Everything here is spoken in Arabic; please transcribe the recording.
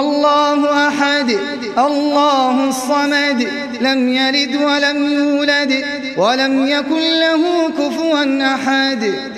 الله أحد الله الصمد لم يلد ولم يولد ولم يكن له كفوا أحد.